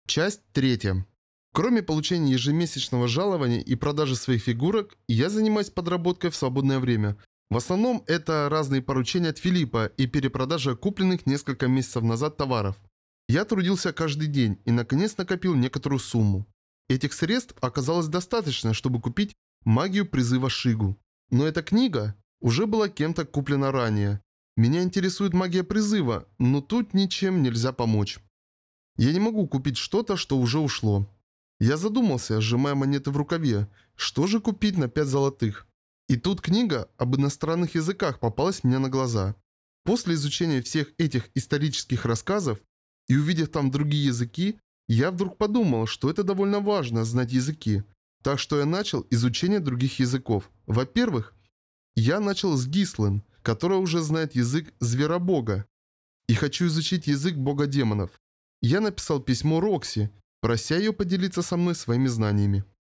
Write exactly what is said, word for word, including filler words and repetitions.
Часть третья. Кроме получения ежемесячного жалования и продажи своих фигурок, я занимаюсь подработкой в свободное время. В основном это разные поручения от Филиппа и перепродажа купленных несколько месяцев назад товаров. Я трудился каждый день и наконец накопил некоторую сумму. Этих средств оказалось достаточно, чтобы купить магию призыва Шигу. Но эта книга уже была кем-то куплена ранее. Меня интересует магия призыва, но тут ничем нельзя помочь. Я не могу купить что-то, что уже ушло. Я задумался, сжимая монеты в рукаве, что же купить на пять золотых. И тут книга об иностранных языках попалась мне на глаза. После изучения всех этих исторических рассказов и увидев там другие языки, я вдруг подумал, что это довольно важно знать языки. Так что я начал изучение других языков. Во-первых, я начал с Гислен, которая уже знает язык зверобога. И хочу изучить язык бога демонов. Я написал письмо Рокси, прося ее поделиться со мной своими знаниями.